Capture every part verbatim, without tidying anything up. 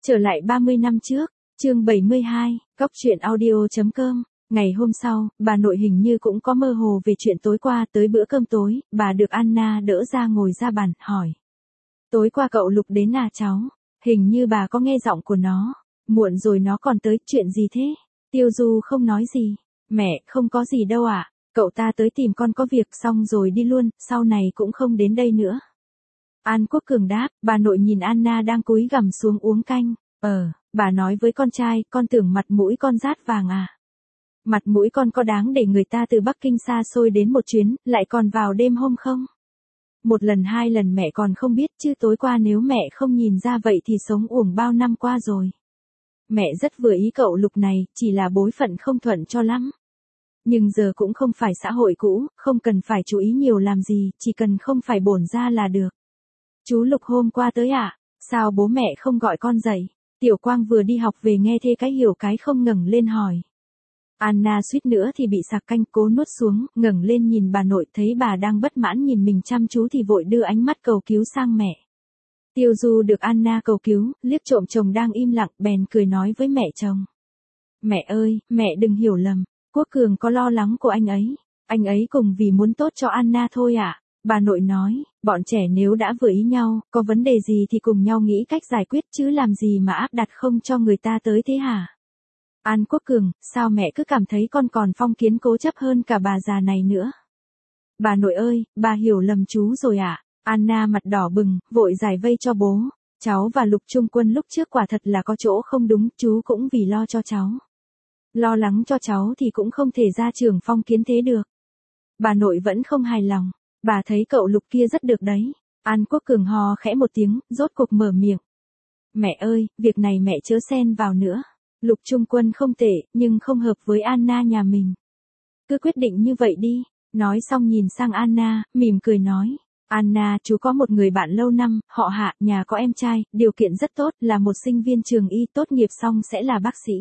Trở lại ba mươi năm trước, chương bảy mươi hai, góc truyện audio.com. Ngày hôm sau, bà nội hình như cũng có mơ hồ về chuyện tối qua. Tới bữa cơm tối, bà được Anna đỡ ra ngồi ra bàn, hỏi. Tối qua cậu Lục đến à cháu? Hình như bà có nghe giọng của nó. Muộn rồi nó còn tới, chuyện gì thế? Tiêu Du không nói gì. Mẹ, không có gì đâu ạ. À? Cậu ta tới tìm con có việc xong rồi đi luôn, sau này cũng không đến đây nữa. An Quốc Cường đáp. Bà nội nhìn Anna đang cúi gằm xuống uống canh. Ờ, bà nói với con trai, con tưởng mặt mũi con rát vàng à? Mặt mũi con có đáng để người ta từ Bắc Kinh xa xôi đến một chuyến, lại còn vào đêm hôm không? Một lần hai lần mẹ còn không biết, chứ tối qua nếu mẹ không nhìn ra vậy thì sống uổng bao năm qua rồi. Mẹ rất vừa ý cậu Lục này, chỉ là bối phận không thuận cho lắm. Nhưng giờ cũng không phải xã hội cũ, không cần phải chú ý nhiều làm gì, chỉ cần không phải bổn ra là được. Chú Lục hôm qua tới ạ? À? Sao bố mẹ không gọi con dậy? Tiểu Quang vừa đi học về nghe thế cái hiểu cái không ngẩng lên hỏi. Anna suýt nữa thì bị sặc canh, cố nuốt xuống, ngẩng lên nhìn bà nội, thấy bà đang bất mãn nhìn mình chăm chú thì vội đưa ánh mắt cầu cứu sang mẹ. Tiêu Du được Anna cầu cứu, liếc trộm chồng đang im lặng, bèn cười nói với mẹ chồng. Mẹ ơi, mẹ đừng hiểu lầm, Quốc Cường có lo lắng của anh ấy, anh ấy cùng vì muốn tốt cho Anna thôi ạ. À? Bà nội nói, bọn trẻ nếu đã vừa ý nhau, có vấn đề gì thì cùng nhau nghĩ cách giải quyết chứ làm gì mà áp đặt không cho người ta tới thế hả? An Quốc Cường, sao mẹ cứ cảm thấy con còn phong kiến cố chấp hơn cả bà già này nữa? Bà nội ơi, bà hiểu lầm chú rồi ạ. À? Anna mặt đỏ bừng, vội giải vây cho bố. Cháu và Lục Trung Quân lúc trước quả thật là có chỗ không đúng, chú cũng vì lo cho cháu. Lo lắng cho cháu thì cũng không thể ra trường phong kiến thế được. Bà nội vẫn không hài lòng. Bà thấy cậu Lục kia rất được đấy. An Quốc Cường hò khẽ một tiếng, rốt cuộc mở miệng. Mẹ ơi, việc này mẹ chớ xen vào nữa. Lục Trung Quân không tệ, nhưng không hợp với Anna nhà mình. Cứ quyết định như vậy đi. Nói xong nhìn sang Anna, mỉm cười nói. Anna, chú có một người bạn lâu năm, họ Hạ, nhà có em trai, điều kiện rất tốt, là một sinh viên trường y, tốt nghiệp xong sẽ là bác sĩ.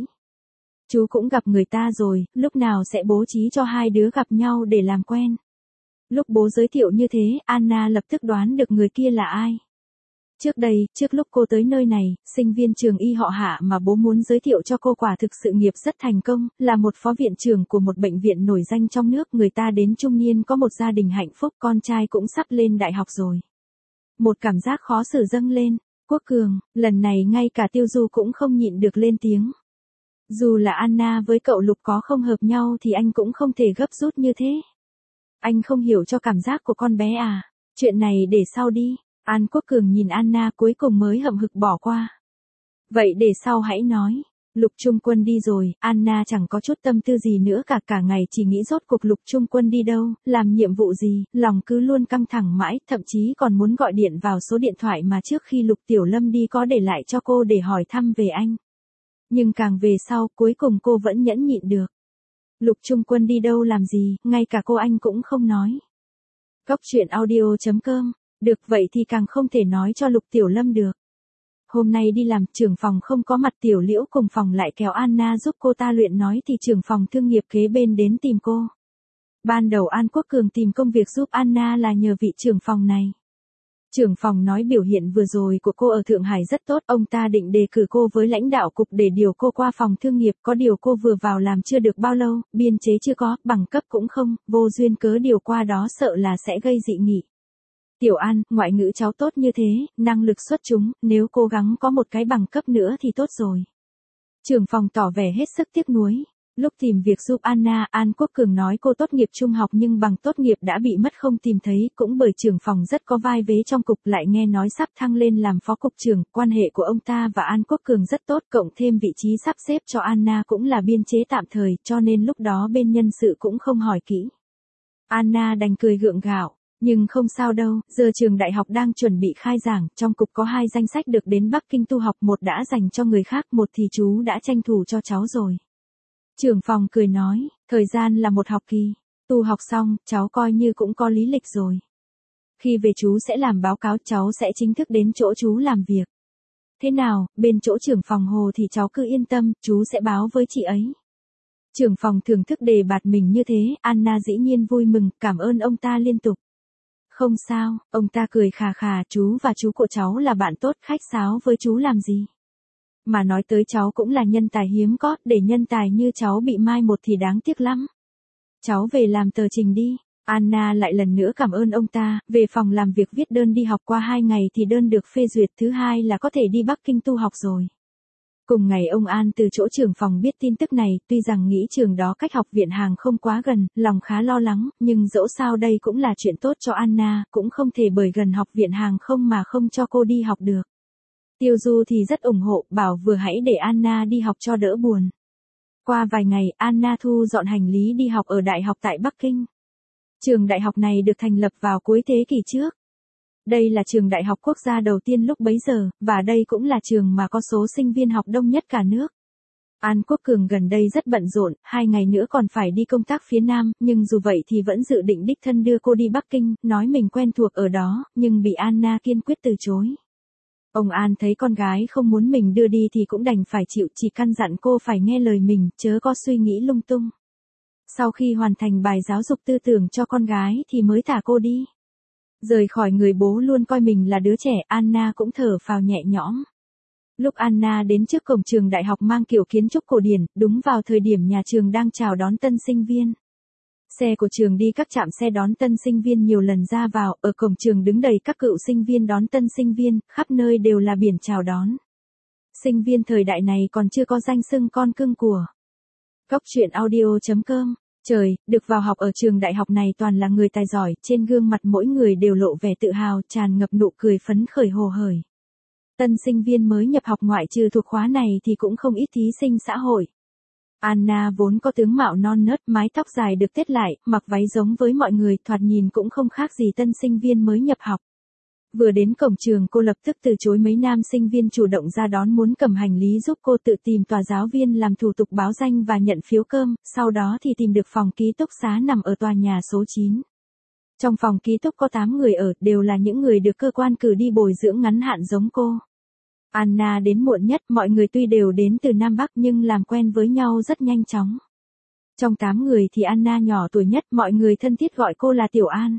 Chú cũng gặp người ta rồi, lúc nào sẽ bố trí cho hai đứa gặp nhau để làm quen. Lúc bố giới thiệu như thế, Anna lập tức đoán được người kia là ai. Trước đây, trước lúc cô tới nơi này, sinh viên trường y họ Hạ mà bố muốn giới thiệu cho cô quả thực sự nghiệp rất thành công, là một phó viện trưởng của một bệnh viện nổi danh trong nước. Người ta đến trung niên có một gia đình hạnh phúc, con trai cũng sắp lên đại học rồi. Một cảm giác khó xử dâng lên. Quốc Cường, lần này ngay cả Tiêu Du cũng không nhịn được lên tiếng. Dù là Anna với cậu Lục có không hợp nhau thì anh cũng không thể gấp rút như thế. Anh không hiểu cho cảm giác của con bé à? Chuyện này để sau đi. An Quốc Cường nhìn Anna cuối cùng mới hậm hực bỏ qua. Vậy để sau hãy nói. Lục Trung Quân đi rồi, Anna chẳng có chút tâm tư gì nữa cả, cả ngày chỉ nghĩ rốt cuộc Lục Trung Quân đi đâu, làm nhiệm vụ gì, lòng cứ luôn căng thẳng mãi, thậm chí còn muốn gọi điện vào số điện thoại mà trước khi Lục Tiểu Lâm đi có để lại cho cô để hỏi thăm về anh. Nhưng càng về sau, cuối cùng cô vẫn nhẫn nhịn được. Lục Trung Quân đi đâu làm gì, ngay cả cô anh cũng không nói. Góc truyện audio.com. Được vậy thì càng không thể nói cho Lục Tiểu Lâm được. Hôm nay đi làm, trưởng phòng không có mặt, Tiểu Liễu cùng phòng lại kéo Anna giúp cô ta luyện nói thì trưởng phòng thương nghiệp kế bên đến tìm cô. Ban đầu An Quốc Cường tìm công việc giúp Anna là nhờ vị trưởng phòng này. Trưởng phòng nói biểu hiện vừa rồi của cô ở Thượng Hải rất tốt, ông ta định đề cử cô với lãnh đạo cục để điều cô qua phòng thương nghiệp, có điều cô vừa vào làm chưa được bao lâu, biên chế chưa có, bằng cấp cũng không, vô duyên cớ điều qua đó sợ là sẽ gây dị nghị. Tiểu An, ngoại ngữ cháu tốt như thế, năng lực xuất chúng, nếu cố gắng có một cái bằng cấp nữa thì tốt rồi. Trưởng phòng tỏ vẻ hết sức tiếc nuối. Lúc tìm việc giúp Anna, An Quốc Cường nói cô tốt nghiệp trung học nhưng bằng tốt nghiệp đã bị mất không tìm thấy, cũng bởi trưởng phòng rất có vai vế trong cục, lại nghe nói sắp thăng lên làm phó cục trưởng, quan hệ của ông ta và An Quốc Cường rất tốt, cộng thêm vị trí sắp xếp cho Anna cũng là biên chế tạm thời, cho nên lúc đó bên nhân sự cũng không hỏi kỹ. Anna đành cười gượng gạo. Nhưng không sao đâu, giờ trường đại học đang chuẩn bị khai giảng, trong cục có hai danh sách được đến Bắc Kinh tu học, một đã dành cho người khác, một thì chú đã tranh thủ cho cháu rồi. Trưởng phòng cười nói, thời gian là một học kỳ, tu học xong, cháu coi như cũng có lý lịch rồi. Khi về chú sẽ làm báo cáo, cháu sẽ chính thức đến chỗ chú làm việc. Thế nào, bên chỗ trưởng phòng Hồ thì cháu cứ yên tâm, chú sẽ báo với chị ấy. Trưởng phòng thưởng thức đề bạt mình như thế, Anna dĩ nhiên vui mừng, cảm ơn ông ta liên tục. Không sao, ông ta cười khà khà, chú và chú của cháu là bạn tốt, khách sáo với chú làm gì. Mà nói tới cháu cũng là nhân tài hiếm có, để nhân tài như cháu bị mai một thì đáng tiếc lắm. Cháu về làm tờ trình đi. Anna lại lần nữa cảm ơn ông ta, về phòng làm việc viết đơn đi học, qua hai ngày thì đơn được phê duyệt, thứ hai là có thể đi Bắc Kinh tu học rồi. Cùng ngày ông An từ chỗ trưởng phòng biết tin tức này, tuy rằng nghĩ trường đó cách học viện hàng không quá gần, lòng khá lo lắng, nhưng dẫu sao đây cũng là chuyện tốt cho Anna, cũng không thể bởi gần học viện hàng không mà không cho cô đi học được. Tiêu Du thì rất ủng hộ, bảo vừa hãy để Anna đi học cho đỡ buồn. Qua vài ngày, Anna thu dọn hành lý đi học ở đại học tại Bắc Kinh. Trường đại học này được thành lập vào cuối thế kỷ trước. Đây là trường đại học quốc gia đầu tiên lúc bấy giờ, và đây cũng là trường mà có số sinh viên học đông nhất cả nước. An Quốc Cường gần đây rất bận rộn, hai ngày nữa còn phải đi công tác phía Nam, nhưng dù vậy thì vẫn dự định đích thân đưa cô đi Bắc Kinh, nói mình quen thuộc ở đó, nhưng bị Anna kiên quyết từ chối. Ông An thấy con gái không muốn mình đưa đi thì cũng đành phải chịu, chỉ căn dặn cô phải nghe lời mình, chớ có suy nghĩ lung tung. Sau khi hoàn thành bài giáo dục tư tưởng cho con gái thì mới thả cô đi. Rời khỏi người bố luôn coi mình là đứa trẻ, Anna cũng thở phào nhẹ nhõm. Lúc Anna đến trước cổng trường đại học mang kiểu kiến trúc cổ điển, đúng vào thời điểm nhà trường đang chào đón tân sinh viên. Xe của trường đi các trạm xe đón tân sinh viên nhiều lần ra vào, ở cổng trường đứng đầy các cựu sinh viên đón tân sinh viên, khắp nơi đều là biển chào đón. Sinh viên thời đại này còn chưa có danh xưng con cưng của. Cóc truyện audio chấm com. Trời, được vào học ở trường đại học này toàn là người tài giỏi, trên gương mặt mỗi người đều lộ vẻ tự hào, tràn ngập nụ cười phấn khởi hồ hởi. Tân sinh viên mới nhập học ngoại trừ thuộc khóa này thì cũng không ít thí sinh xã hội. Anna vốn có tướng mạo non nớt, mái tóc dài được tết lại, mặc váy giống với mọi người, thoạt nhìn cũng không khác gì tân sinh viên mới nhập học. Vừa đến cổng trường cô lập tức từ chối mấy nam sinh viên chủ động ra đón muốn cầm hành lý giúp cô tự tìm tòa giáo viên làm thủ tục báo danh và nhận phiếu cơm, sau đó thì tìm được phòng ký túc xá nằm ở tòa nhà số chín. Trong phòng ký túc có tám người ở, đều là những người được cơ quan cử đi bồi dưỡng ngắn hạn giống cô. Anna đến muộn nhất, mọi người tuy đều đến từ Nam Bắc nhưng làm quen với nhau rất nhanh chóng. Trong tám người thì Anna nhỏ tuổi nhất, mọi người thân thiết gọi cô là Tiểu An.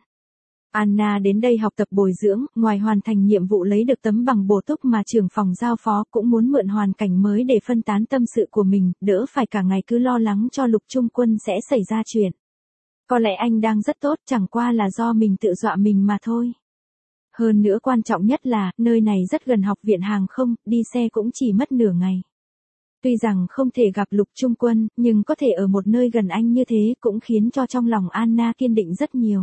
Anna đến đây học tập bồi dưỡng, ngoài hoàn thành nhiệm vụ lấy được tấm bằng bổ túc mà trưởng phòng giao phó, cũng muốn mượn hoàn cảnh mới để phân tán tâm sự của mình, đỡ phải cả ngày cứ lo lắng cho Lục Trung Quân sẽ xảy ra chuyện. Có lẽ anh đang rất tốt, chẳng qua là do mình tự dọa mình mà thôi. Hơn nữa quan trọng nhất là, nơi này rất gần học viện hàng không, đi xe cũng chỉ mất nửa ngày. Tuy rằng không thể gặp Lục Trung Quân, nhưng có thể ở một nơi gần anh như thế cũng khiến cho trong lòng Anna kiên định rất nhiều.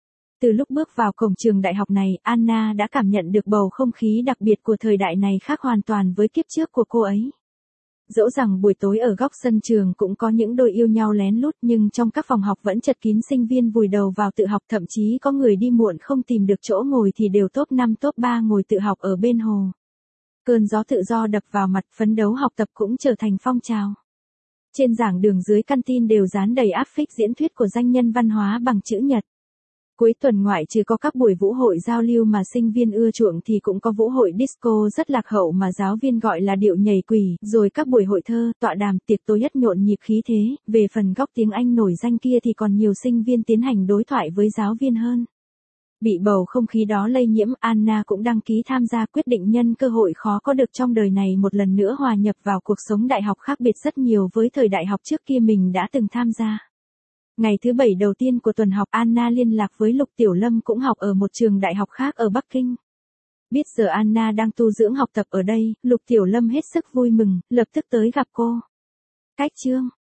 Từ lúc bước vào cổng trường đại học này, Anna đã cảm nhận được bầu không khí đặc biệt của thời đại này khác hoàn toàn với kiếp trước của cô ấy. Dẫu rằng buổi tối ở góc sân trường cũng có những đôi yêu nhau lén lút, nhưng trong các phòng học vẫn chật kín sinh viên vùi đầu vào tự học, thậm chí có người đi muộn không tìm được chỗ ngồi thì đều top năm top ba ngồi tự học ở bên hồ. Cơn gió tự do đập vào mặt, phấn đấu học tập cũng trở thành phong trào. Trên giảng đường dưới căn tin đều dán đầy áp phích diễn thuyết của danh nhân văn hóa bằng chữ Nhật. Cuối tuần ngoại trừ có các buổi vũ hội giao lưu mà sinh viên ưa chuộng thì cũng có vũ hội disco rất lạc hậu mà giáo viên gọi là điệu nhảy quỷ, rồi các buổi hội thơ, tọa đàm, tiệc tối nhất nhộn nhịp khí thế. Về phần góc tiếng Anh nổi danh kia thì còn nhiều sinh viên tiến hành đối thoại với giáo viên hơn. Bị bầu không khí đó lây nhiễm, Anna cũng đăng ký tham gia, quyết định nhân cơ hội khó có được trong đời này một lần nữa hòa nhập vào cuộc sống đại học khác biệt rất nhiều với thời đại học trước kia mình đã từng tham gia. Ngày thứ bảy đầu tiên của tuần học, Anna liên lạc với Lục Tiểu Lâm cũng học ở một trường đại học khác ở Bắc Kinh. Biết giờ Anna đang tu dưỡng học tập ở đây, Lục Tiểu Lâm hết sức vui mừng, lập tức tới gặp cô. Cách chương